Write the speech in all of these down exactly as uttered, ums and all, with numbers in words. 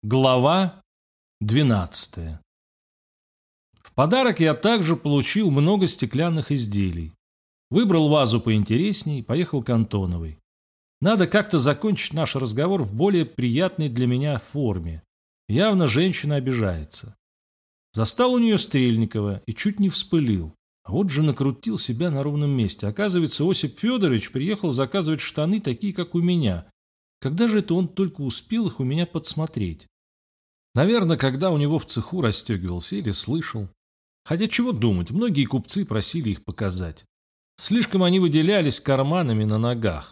Глава двенадцатая. В подарок я также получил много стеклянных изделий. Выбрал вазу поинтересней и поехал к Антоновой. Надо как-то закончить наш разговор в более приятной для меня форме. Явно женщина обижается. Застал у нее Стрельникова и чуть не вспылил. А вот же накрутил себя на ровном месте. Оказывается, Осип Федорович приехал заказывать штаны, такие, как у меня. Когда же это он только успел их у меня подсмотреть? Наверное, когда у него в цеху расстегивался или слышал. Хотя чего думать, многие купцы просили их показать. Слишком они выделялись карманами на ногах.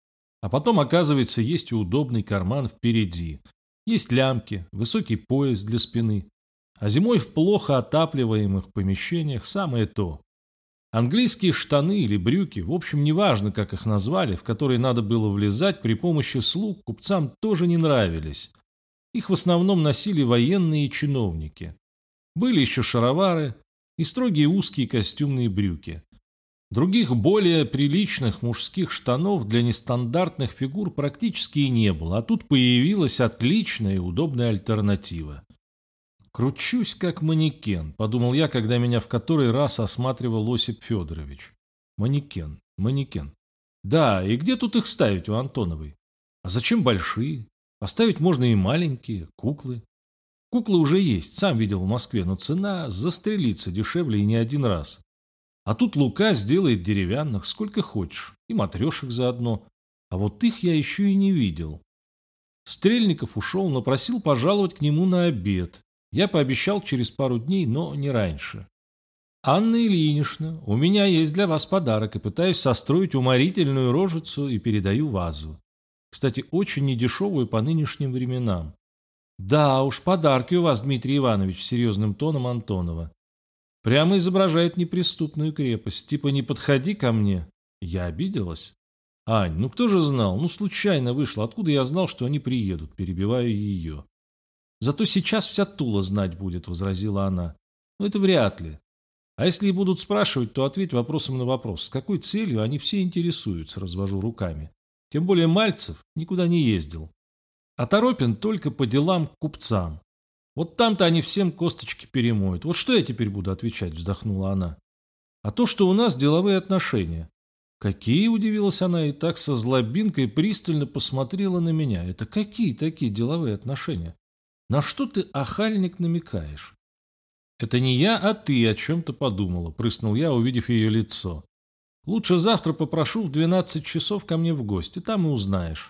А потом, оказывается, есть и удобный карман впереди. Есть лямки, высокий пояс для спины. А зимой в плохо отапливаемых помещениях самое то. Английские штаны или брюки, в общем, неважно, как их назвали, в которые надо было влезать при помощи слуг, купцам тоже не нравились. Их в основном носили военные и чиновники. Были еще шаровары и строгие узкие костюмные брюки. Других более приличных мужских штанов для нестандартных фигур практически и не было, а тут появилась отличная и удобная альтернатива. «Кручусь, как манекен», — подумал я, когда меня в который раз осматривал Осип Федорович. «Манекен, манекен. Да, и где тут их ставить у Антоновой? А зачем большие? Поставить можно и маленькие, куклы. Куклы уже есть, сам видел в Москве, но цена застрелиться дешевле и не один раз. А тут Лука сделает деревянных, сколько хочешь, и матрешек заодно. А вот их я еще и не видел». Стрельников ушел, но просил пожаловать к нему на обед. Я пообещал через пару дней, но не раньше. «Анна Ильинична, у меня есть для вас подарок, и пытаюсь состроить уморительную рожицу и передаю вазу. Кстати, очень недешевую по нынешним временам». «Да уж, подарки у вас, Дмитрий Иванович», — серьезным тоном Антонова. Прямо изображает неприступную крепость. Типа «не подходи ко мне». Я обиделась. «Ань, ну кто же знал? Ну случайно вышло. Откуда я знал, что они приедут?» Перебиваю ее. «Зато сейчас вся Тула знать будет», — возразила она. «Ну это вряд ли. А если и будут спрашивать, то ответь вопросом на вопрос. С какой целью они все интересуются?» — развожу руками. Тем более Мальцев никуда не ездил. А Торопин только по делам к купцам. Вот там-то они всем косточки перемоют. Вот что я теперь буду отвечать, вздохнула она. А то, что у нас деловые отношения. Какие, удивилась она и так со злобинкой пристально посмотрела на меня. Это какие такие деловые отношения? На что ты, охальник, намекаешь? Это не я, а ты о чем-то подумала, прыснул я, увидев ее лицо. Лучше завтра попрошу в двенадцать часов ко мне в гости, там и узнаешь.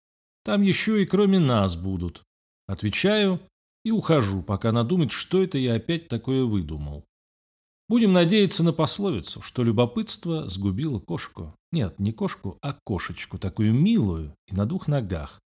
Там еще и кроме нас будут. Отвечаю и ухожу, пока она думает, что это я опять такое выдумал. Будем надеяться на пословицу, что любопытство сгубило кошку. Нет, не кошку, а кошечку, такую милую и на двух ногах.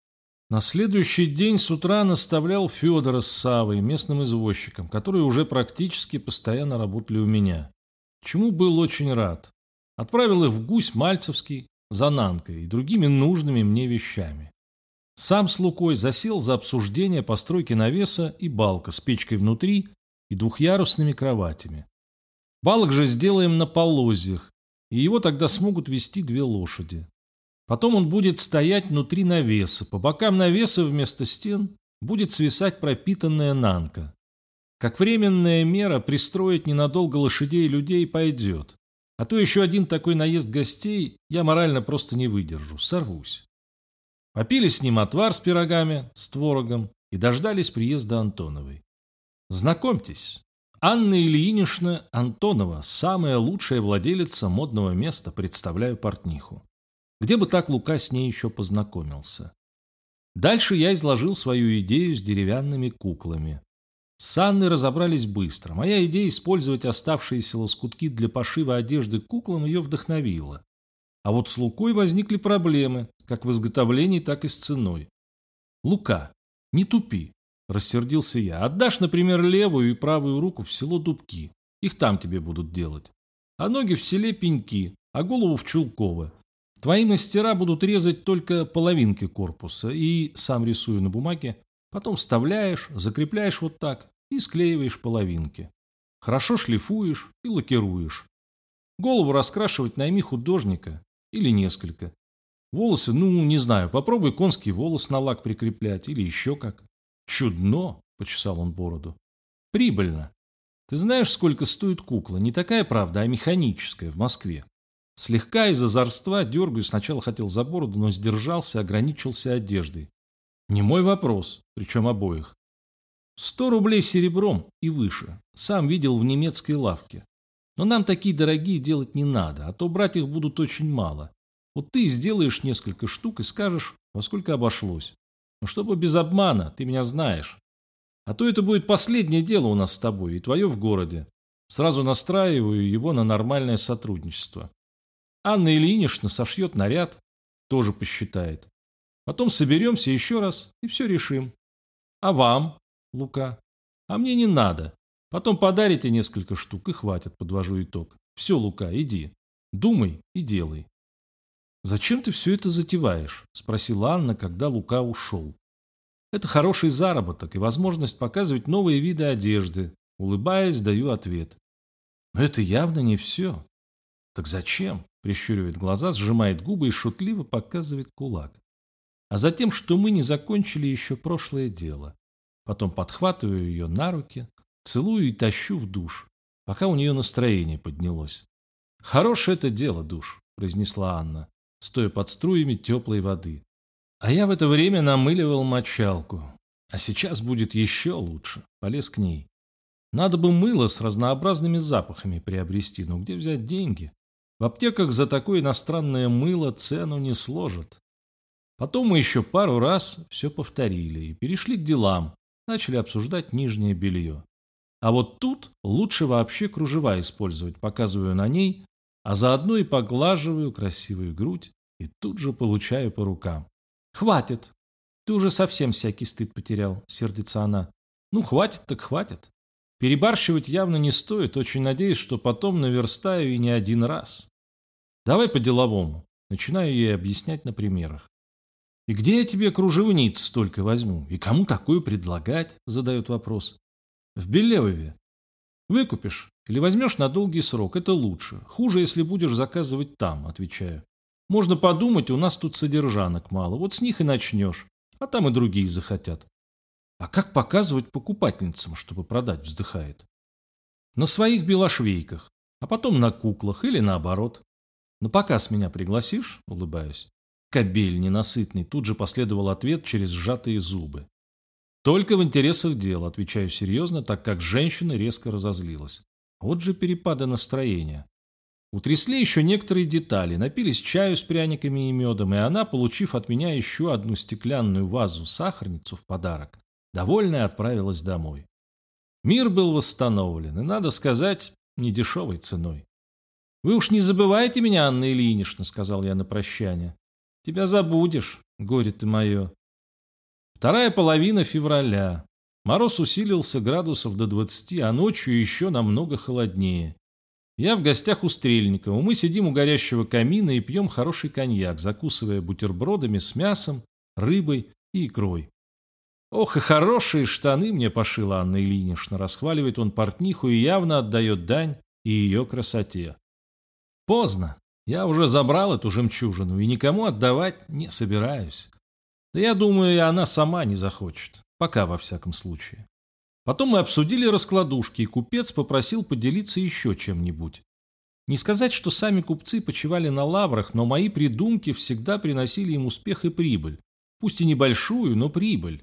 На следующий день с утра наставлял Федора с Савой, местным извозчиком, которые уже практически постоянно работали у меня. Чему был очень рад. Отправил их в Гусь Мальцевский за Нанкой и другими нужными мне вещами. Сам с Лукой засел за обсуждение постройки навеса и балка с печкой внутри и двухъярусными кроватями. Балок же сделаем на полозьях, и его тогда смогут вести две лошади. Потом он будет стоять внутри навеса, по бокам навеса вместо стен будет свисать пропитанная нанка. Как временная мера пристроить ненадолго лошадей и людей пойдет. А то еще один такой наезд гостей я морально просто не выдержу, сорвусь. Попили с ним отвар с пирогами, с творогом и дождались приезда Антоновой. Знакомьтесь, Анна Ильинична Антонова, самая лучшая владелица модного места, представляю портниху. Где бы так Лука с ней еще познакомился? Дальше я изложил свою идею с деревянными куклами. С Анной разобрались быстро. Моя идея использовать оставшиеся лоскутки для пошива одежды куклам ее вдохновила. А вот с Лукой возникли проблемы, как в изготовлении, так и с ценой. «Лука, не тупи», – рассердился я. «Отдашь, например, левую и правую руку в село Дубки. Их там тебе будут делать. А ноги в селе Пеньки, а голову в Чулково. Твои мастера будут резать только половинки корпуса и, сам рисую на бумаге, потом вставляешь, закрепляешь вот так и склеиваешь половинки. Хорошо шлифуешь и лакируешь. Голову раскрашивать найми художника или несколько. Волосы, ну, не знаю, попробуй конский волос на лак прикреплять или еще как. Чудно, почесал он бороду. Прибыльно. Ты знаешь, сколько стоит кукла? Не такая, правда, а механическая в Москве. Слегка из озорства дергаю, сначала хотел за бороду, но сдержался, ограничился одеждой. Не мой вопрос, причем обоих. Сто рублей серебром и выше. Сам видел в немецкой лавке. Но нам такие дорогие делать не надо, а то брать их будут очень мало. Вот ты сделаешь несколько штук и скажешь, во сколько обошлось. Но чтобы без обмана, ты меня знаешь. А то это будет последнее дело у нас с тобой и твое в городе. Сразу настраиваю его на нормальное сотрудничество. Анна Ильинична сошьет наряд, тоже посчитает. Потом соберемся еще раз и все решим. А вам, Лука? А мне не надо. Потом подарите несколько штук и хватит, подвожу итог. Все, Лука, иди. Думай и делай. «Зачем ты все это затеваешь?» – спросила Анна, когда Лука ушел. «Это хороший заработок и возможность показывать новые виды одежды». Улыбаясь, даю ответ. «Но это явно не все». «Так зачем?» – прищуривает глаза, сжимает губы и шутливо показывает кулак. «А затем, что мы не закончили еще прошлое дело». Потом подхватываю ее на руки, целую и тащу в душ, пока у нее настроение поднялось. «Хорошее это дело, душ», – произнесла Анна, стоя под струями теплой воды. А я в это время намыливал мочалку. А сейчас будет еще лучше. Полез к ней. Надо бы мыло с разнообразными запахами приобрести, но где взять деньги? В аптеках за такое иностранное мыло цену не сложат. Потом мы еще пару раз все повторили и перешли к делам. Начали обсуждать нижнее белье. А вот тут лучше вообще кружева использовать, показываю на ней, а заодно и поглаживаю красивую грудь и тут же получаю по рукам. «Хватит! Ты уже совсем всякий стыд потерял», — сердится она. «Ну, хватит так хватит. Перебарщивать явно не стоит, очень надеюсь, что потом наверстаю и не один раз. Давай по-деловому». Начинаю ей объяснять на примерах. «И где я тебе кружевниц столько возьму? И кому такое предлагать?» — задает вопрос. «В Белевове. Выкупишь или возьмешь на долгий срок, это лучше. Хуже, если будешь заказывать там», — отвечаю. «Можно подумать, у нас тут содержанок мало, вот с них и начнешь, а там и другие захотят». «А как показывать покупательницам, чтобы продать?» — вздыхает. «На своих белошвейках, а потом на куклах или наоборот. На показ меня пригласишь?» — улыбаюсь. «Кобель ненасытный», — тут же последовал ответ через сжатые зубы. «Только в интересах дела», — отвечаю серьезно, так как женщина резко разозлилась. Вот же перепады настроения. Утрясли еще некоторые детали, напились чаю с пряниками и медом, и она, получив от меня еще одну стеклянную вазу-сахарницу в подарок, довольная отправилась домой. Мир был восстановлен, и, надо сказать, недешевой ценой. «Вы уж не забывайте меня, Анна Ильинична», — сказал я на прощание. «Тебя забудешь, горе ты мое». Вторая половина февраля. Мороз усилился градусов до двадцати, а ночью еще намного холоднее. Я в гостях у Стрельникова. Мы сидим у горящего камина и пьем хороший коньяк, закусывая бутербродами с мясом, рыбой и икрой. «Ох, и хорошие штаны мне пошила Анна Ильинична», — расхваливает он портниху и явно отдает дань и ее красоте. Поздно. Я уже забрал эту жемчужину и никому отдавать не собираюсь. Да я думаю, и она сама не захочет. Пока, во всяком случае. Потом мы обсудили раскладушки, и купец попросил поделиться еще чем-нибудь. Не сказать, что сами купцы почивали на лаврах, но мои придумки всегда приносили им успех и прибыль. Пусть и небольшую, но прибыль.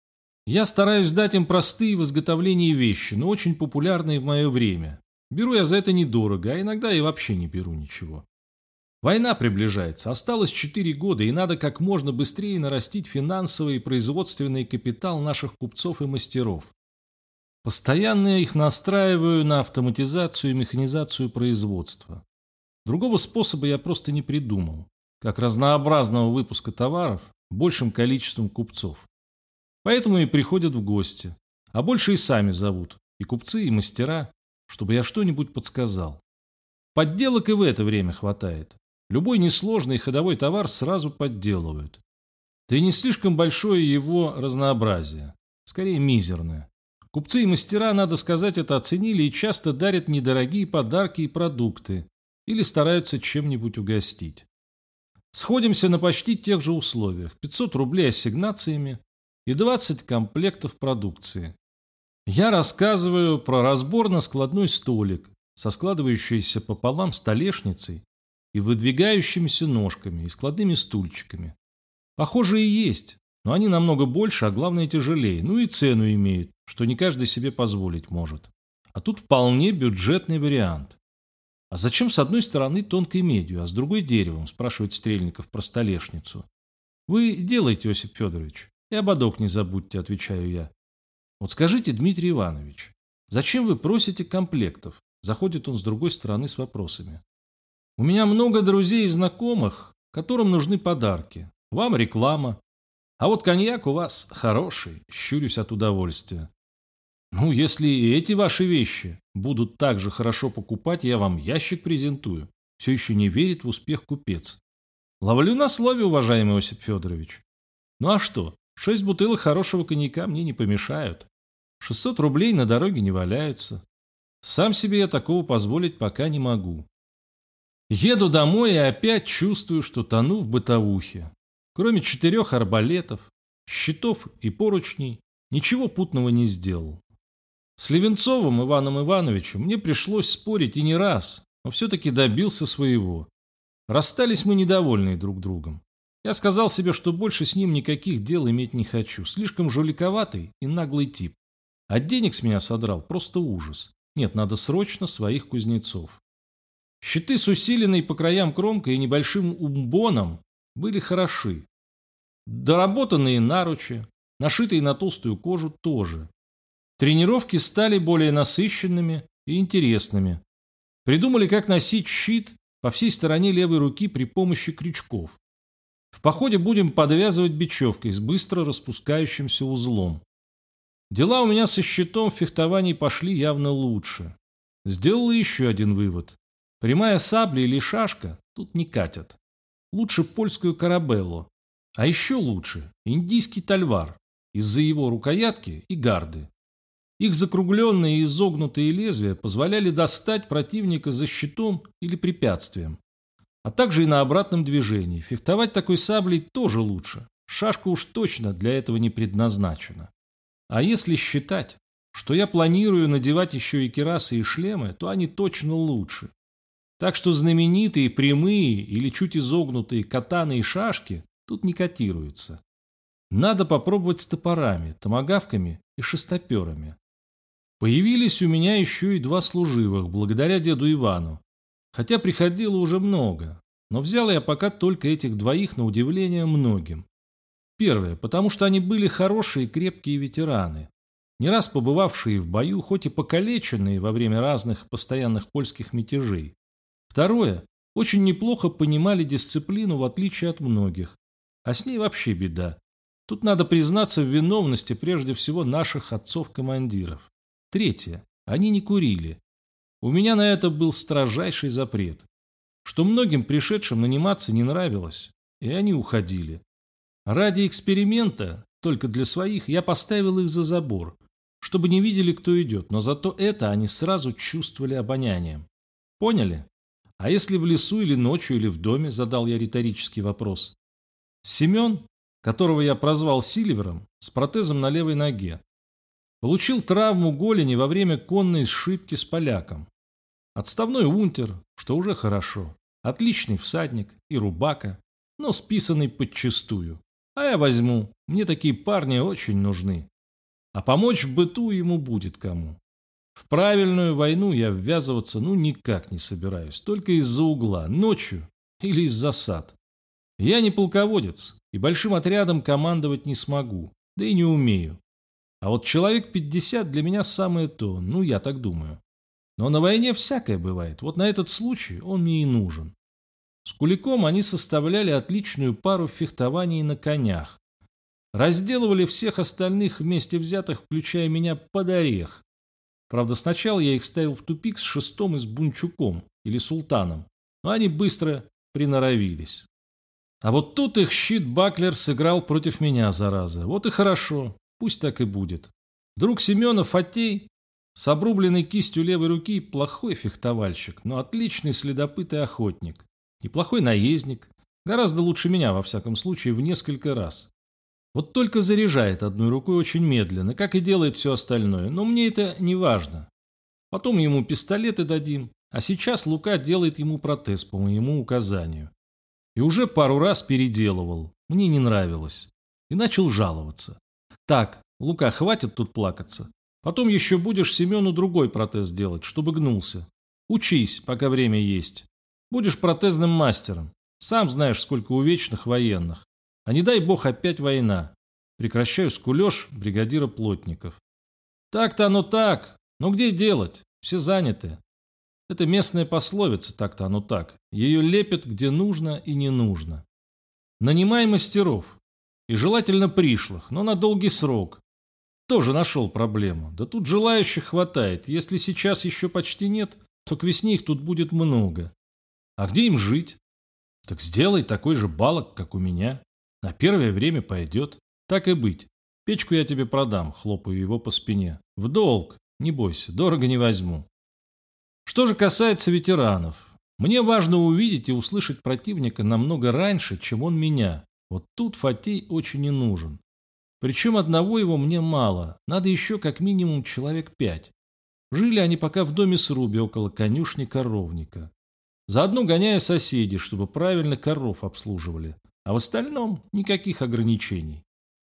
Я стараюсь дать им простые в изготовлении вещи, но очень популярные в мое время. Беру я за это недорого, а иногда и вообще не беру ничего. Война приближается, осталось четыре года, и надо как можно быстрее нарастить финансовый и производственный капитал наших купцов и мастеров. Постоянно их настраиваю на автоматизацию и механизацию производства. Другого способа я просто не придумал, как разнообразного выпуска товаров большим количеством купцов. Поэтому и приходят в гости, а больше и сами зовут, и купцы, и мастера, чтобы я что-нибудь подсказал. Подделок и в это время хватает. Любой несложный ходовой товар сразу подделывают. Да и не слишком большое его разнообразие, скорее мизерное. Купцы и мастера, надо сказать, это оценили и часто дарят недорогие подарки и продукты или стараются чем-нибудь угостить. Сходимся на почти тех же условиях. пятьсот рублей ассигнациями и двадцать комплектов продукции. Я рассказываю про разборно-складной столик со складывающейся пополам столешницей и выдвигающимися ножками и складными стульчиками. Похожие есть, но они намного больше, а главное тяжелее, ну и цену имеют, что не каждый себе позволить может. А тут вполне бюджетный вариант. А зачем с одной стороны тонкой медью, а с другой деревом, спрашивает Стрельников про столешницу. Вы делаете, Осип Федорович, и ободок не забудьте, отвечаю я. Вот скажите, Дмитрий Иванович, зачем вы просите комплектов? Заходит он с другой стороны с вопросами. У меня много друзей и знакомых, которым нужны подарки. Вам реклама. А вот коньяк у вас хороший, щурюсь от удовольствия. Ну, если и эти ваши вещи будут так же хорошо покупать, я вам ящик презентую. Все еще не верит в успех купец. Ловлю на слове, уважаемый Осип Федорович. Ну а что, шесть бутылок хорошего коньяка мне не помешают. шестьсот рублей на дороге не валяются. Сам себе я такого позволить пока не могу. Еду домой и опять чувствую, что тону в бытовухе. Кроме четырех арбалетов, щитов и поручней, ничего путного не сделал. С Левенцовым Иваном Ивановичем мне пришлось спорить и не раз, но все-таки добился своего. Расстались мы недовольные друг другом. Я сказал себе, что больше с ним никаких дел иметь не хочу. Слишком жуликоватый и наглый тип. А денег с меня содрал просто ужас. Нет, надо срочно своих кузнецов. Щиты с усиленной по краям кромкой и небольшим умбоном были хороши. Доработанные наручи, нашитые на толстую кожу, тоже. Тренировки стали более насыщенными и интересными. Придумали, как носить щит по всей стороне левой руки при помощи крючков. В походе будем подвязывать бечевкой с быстро распускающимся узлом. Дела у меня со щитом в фехтовании пошли явно лучше. Сделал еще один вывод. Прямая сабля или шашка тут не катят. Лучше польскую карабеллу. А еще лучше индийский тальвар из-за его рукоятки и гарды. Их закругленные и изогнутые лезвия позволяли достать противника за щитом или препятствием. А также и на обратном движении. Фехтовать такой саблей тоже лучше. Шашка уж точно для этого не предназначена. А если считать, что я планирую надевать еще и кирасы и шлемы, то они точно лучше. Так что знаменитые прямые или чуть изогнутые катаны и шашки тут не котируются. Надо попробовать с топорами, томагавками и шестоперами. Появились у меня еще и два служивых, благодаря деду Ивану. Хотя приходило уже много, но взял я пока только этих двоих на удивление многим. Первое, потому что они были хорошие крепкие ветераны, не раз побывавшие в бою, хоть и покалеченные во время разных постоянных польских мятежей. Второе, очень неплохо понимали дисциплину в отличие от многих, а с ней вообще беда. Тут надо признаться в виновности прежде всего наших отцов-командиров. Третье. Они не курили. У меня на это был строжайший запрет, что многим пришедшим наниматься не нравилось, и они уходили. Ради эксперимента, только для своих, я поставил их за забор, чтобы не видели, кто идет, но зато это они сразу чувствовали обонянием. Поняли? А если в лесу или ночью, или в доме, задал я риторический вопрос. Семен, которого я прозвал Сильвером, с протезом на левой ноге, получил травму голени во время конной сшибки с поляком. Отставной унтер, что уже хорошо. Отличный всадник и рубака, но списанный подчистую. А я возьму, мне такие парни очень нужны. А помочь в быту ему будет кому. В правильную войну я ввязываться ну никак не собираюсь, только из-за угла, ночью или из засад. Я не полководец и большим отрядом командовать не смогу, да и не умею. А вот человек пятьдесят для меня самое то, ну я так думаю. Но на войне всякое бывает, вот на этот случай он мне и нужен. С Куликом они составляли отличную пару в фехтовании на конях. Разделывали всех остальных вместе взятых, включая меня, под орех. Правда, сначала я их ставил в тупик с Шестом и с Бунчуком, или Султаном, но они быстро приноровились. А вот тут их щит Баклер сыграл против меня, зараза. Вот и хорошо. Пусть так и будет. Друг Семена Фатей с обрубленной кистью левой руки плохой фехтовальщик, но отличный следопыт и охотник. Неплохой наездник. Гораздо лучше меня, во всяком случае, в несколько раз. Вот только заряжает одной рукой очень медленно, как и делает все остальное, но мне это не важно. Потом ему пистолеты дадим, а сейчас Лука делает ему протез по моему указанию. И уже пару раз переделывал, мне не нравилось. И начал жаловаться. Так, Лука, хватит тут плакаться. Потом еще будешь Семену другой протез делать, чтобы гнулся. Учись, пока время есть. Будешь протезным мастером. Сам знаешь, сколько у вечных военных. А не дай бог опять война. Прекращаю скулеж бригадира плотников. Так-то оно так. Но где делать? Все заняты. Это местная пословица, так-то оно так. Ее лепят где нужно и не нужно. Нанимай мастеров. И желательно пришлых, но на долгий срок. Тоже нашел проблему. Да тут желающих хватает. Если сейчас еще почти нет, то к весне их тут будет много. А где им жить? Так сделай такой же балок, как у меня. На первое время пойдет. Так и быть. Печку я тебе продам, хлопаю его по спине. В долг, не бойся, дорого не возьму. Что же касается ветеранов. Мне важно увидеть и услышать противника намного раньше, чем он меня. Вот тут Фатей очень не нужен. Причем одного его мне мало. Надо еще как минимум человек пять. Жили они пока в доме срубе около конюшни коровника. Заодно гоняя соседей, чтобы правильно коров обслуживали. А в остальном никаких ограничений.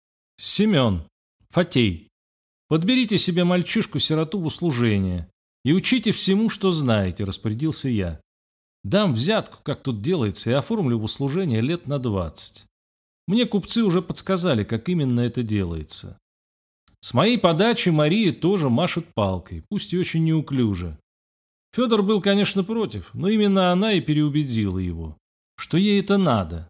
Семен, Фатей, подберите себе мальчишку-сироту в услужение и учите всему, что знаете, распорядился я. Дам взятку, как тут делается, и оформлю в услужение лет на двадцать. Мне купцы уже подсказали, как именно это делается. С моей подачи Мария тоже машет палкой, пусть и очень неуклюже. Федор был, конечно, против, но именно она и переубедила его, что ей это надо.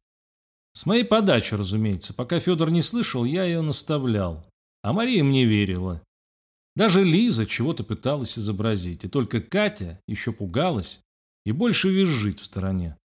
С моей подачи, разумеется, пока Федор не слышал, я ее наставлял, а Мария мне верила. Даже Лиза чего-то пыталась изобразить, и только Катя еще пугалась и больше визжит в стороне.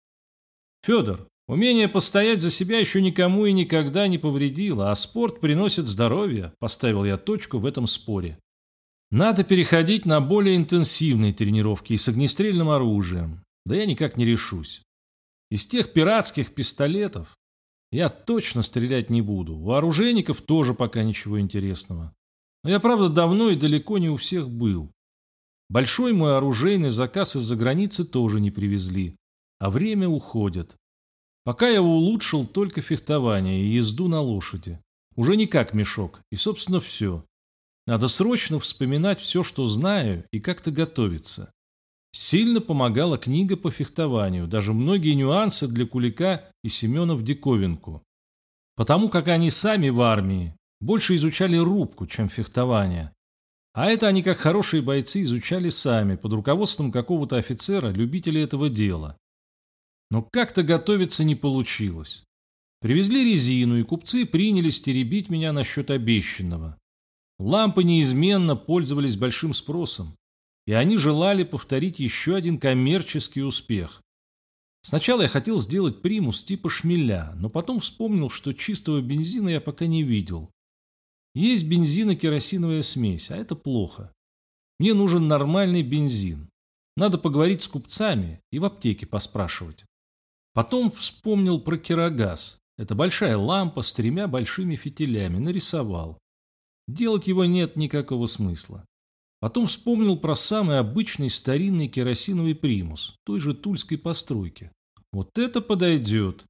Федор, умение постоять за себя еще никому и никогда не повредило, а спорт приносит здоровье, поставил я точку в этом споре. Надо переходить на более интенсивные тренировки и с огнестрельным оружием, да я никак не решусь. Из тех пиратских пистолетов я точно стрелять не буду, у оружейников тоже пока ничего интересного. Но я, правда, давно и далеко не у всех был. Большой мой оружейный заказ из-за границы тоже не привезли, а время уходит. Пока я улучшил только фехтование и езду на лошади. Уже не как мешок, и, собственно, все. Надо срочно вспоминать все, что знаю, и как-то готовиться. Сильно помогала книга по фехтованию, даже многие нюансы для Кулика и Семена в диковинку. Потому как они сами в армии больше изучали рубку, чем фехтование. А это они, как хорошие бойцы, изучали сами, под руководством какого-то офицера, любителя этого дела. Но как-то готовиться не получилось. Привезли резину, и купцы принялись теребить меня насчет обещанного. Лампы неизменно пользовались большим спросом, и они желали повторить еще один коммерческий успех. Сначала я хотел сделать примус типа шмеля, но потом вспомнил, что чистого бензина я пока не видел. Есть бензино-керосиновая смесь, а это плохо. Мне нужен нормальный бензин. Надо поговорить с купцами и в аптеке поспрашивать. Потом вспомнил про керогаз. Это большая лампа с тремя большими фитилями. Нарисовал. Делать его нет никакого смысла. Потом вспомнил про самый обычный старинный керосиновый примус, той же тульской постройки. Вот это подойдет.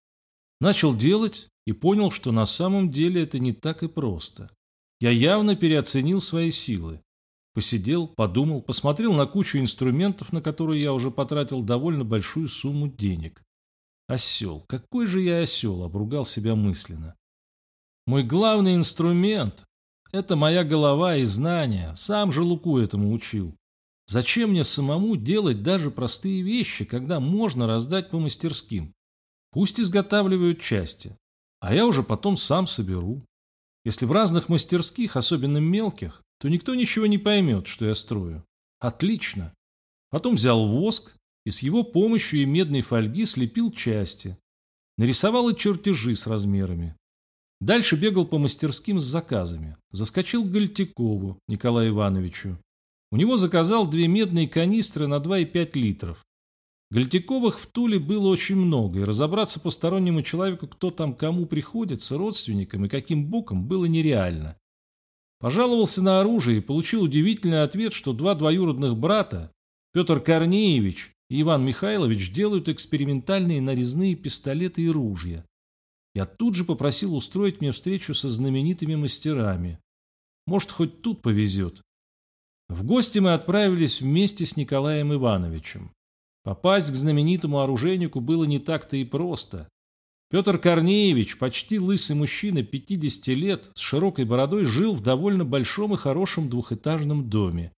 Начал делать и понял, что на самом деле это не так и просто. Я явно переоценил свои силы. Посидел, подумал, посмотрел на кучу инструментов, на которые я уже потратил довольно большую сумму денег. Осел, какой же я осел, обругал себя мысленно. Мой главный инструмент – это моя голова и знания, сам же Луку этому учил. Зачем мне самому делать даже простые вещи, когда можно раздать по мастерским? Пусть изготавливают части, а я уже потом сам соберу. Если в разных мастерских, особенно мелких, то никто ничего не поймет, что я строю. Отлично. Потом взял воск и с его помощью и медной фольги слепил части. Нарисовал и чертежи с размерами. Дальше бегал по мастерским с заказами. Заскочил к Гальтякову Николаю Ивановичу. У него заказал две медные канистры на два и пять литров. Гальтяковых в Туле было очень много, и разобраться постороннему человеку, кто там кому приходится, родственникам и каким боком, было нереально. Пожаловался на оружие и получил удивительный ответ, что два двоюродных брата, Петр Корнеевич и Иван Михайлович, делают экспериментальные нарезные пистолеты и ружья. Я тут же попросил устроить мне встречу со знаменитыми мастерами. Может, хоть тут повезет. В гости мы отправились вместе с Николаем Ивановичем. Попасть к знаменитому оружейнику было не так-то и просто. Петр Корнеевич, почти лысый мужчина, пятидесяти лет, с широкой бородой, жил в довольно большом и хорошем двухэтажном доме.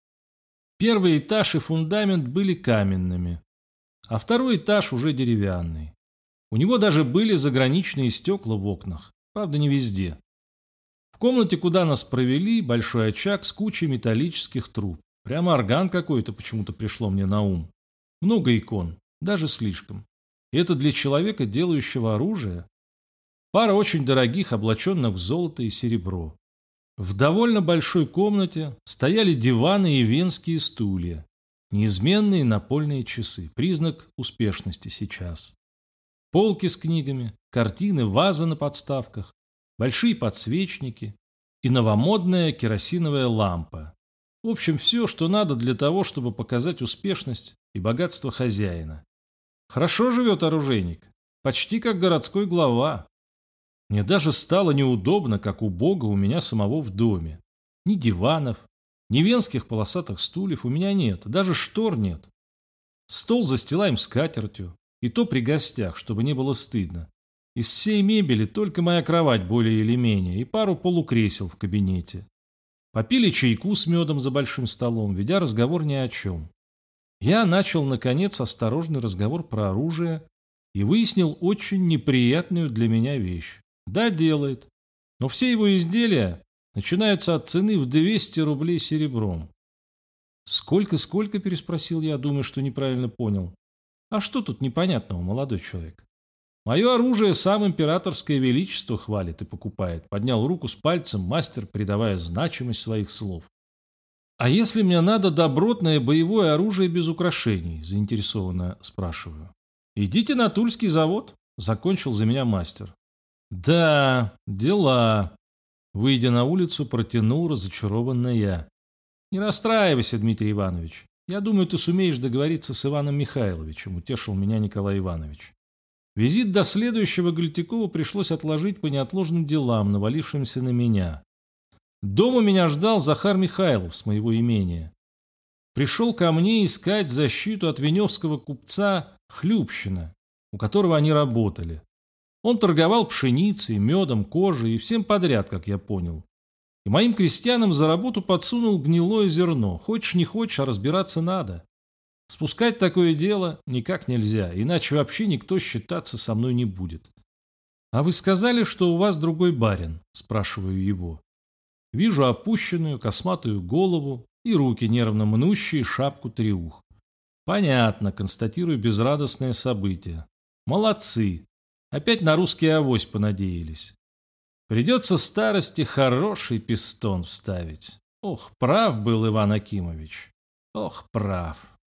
Первый этаж и фундамент были каменными, а второй этаж уже деревянный. У него даже были заграничные стекла в окнах, правда, не везде. В комнате, куда нас провели, большой очаг с кучей металлических труб. Прямо орган какой-то почему-то пришло мне на ум. Много икон, даже слишком. И это для человека, делающего оружие. Пара очень дорогих, облаченных в золото и серебро. В довольно большой комнате стояли диваны и венские стулья. Неизменные напольные часы, признак успешности сейчас. Полки с книгами, картины, вазы на подставках, большие подсвечники и новомодная керосиновая лампа. В общем, все, что надо для того, чтобы показать успешность и богатство хозяина. Хорошо живет оружейник, почти как городской глава. Мне даже стало неудобно, как убого у меня самого в доме. Ни диванов, ни венских полосатых стульев у меня нет, даже штор нет. Стол застилаем скатертью, и то при гостях, чтобы не было стыдно. Из всей мебели только моя кровать более или менее и пару полукресел в кабинете. Попили чайку с медом за большим столом, ведя разговор ни о чем. Я начал, наконец, осторожный разговор про оружие и выяснил очень неприятную для меня вещь. Да, делает, но все его изделия начинаются от цены в двести рублей серебром. «Сколько-сколько?» – переспросил я, думая, что неправильно понял. «А что тут непонятного, молодой человек? Мое оружие сам императорское величество хвалит и покупает», – поднял руку с пальцем мастер, придавая значимость своих слов. «А если мне надо добротное боевое оружие без украшений?» – заинтересованно спрашиваю. «Идите на Тульский завод», – закончил за меня мастер. «Да, дела», – выйдя на улицу, протянул разочарованно я. «Не расстраивайся, Дмитрий Иванович. Я думаю, ты сумеешь договориться с Иваном Михайловичем», – утешил меня Николай Иванович. Визит до следующего Гальтякова пришлось отложить по неотложным делам, навалившимся на меня. Дома меня ждал Захар Михайлов с моего имения. Пришел ко мне искать защиту от веневского купца Хлюпщина, у которого они работали. Он торговал пшеницей, медом, кожей и всем подряд, как я понял. И моим крестьянам за работу подсунул гнилое зерно. Хочешь не хочешь, а разбираться надо. Спускать такое дело никак нельзя, иначе вообще никто считаться со мной не будет. «А вы сказали, что у вас другой барин?» – спрашиваю его. Вижу опущенную косматую голову и руки, нервно мнущие шапку треух. Понятно, констатирую безрадостное событие. Молодцы. Опять на русский авось понадеялись. Придется в старости хороший пистон вставить. Ох, прав был Иван Акимович. Ох, прав.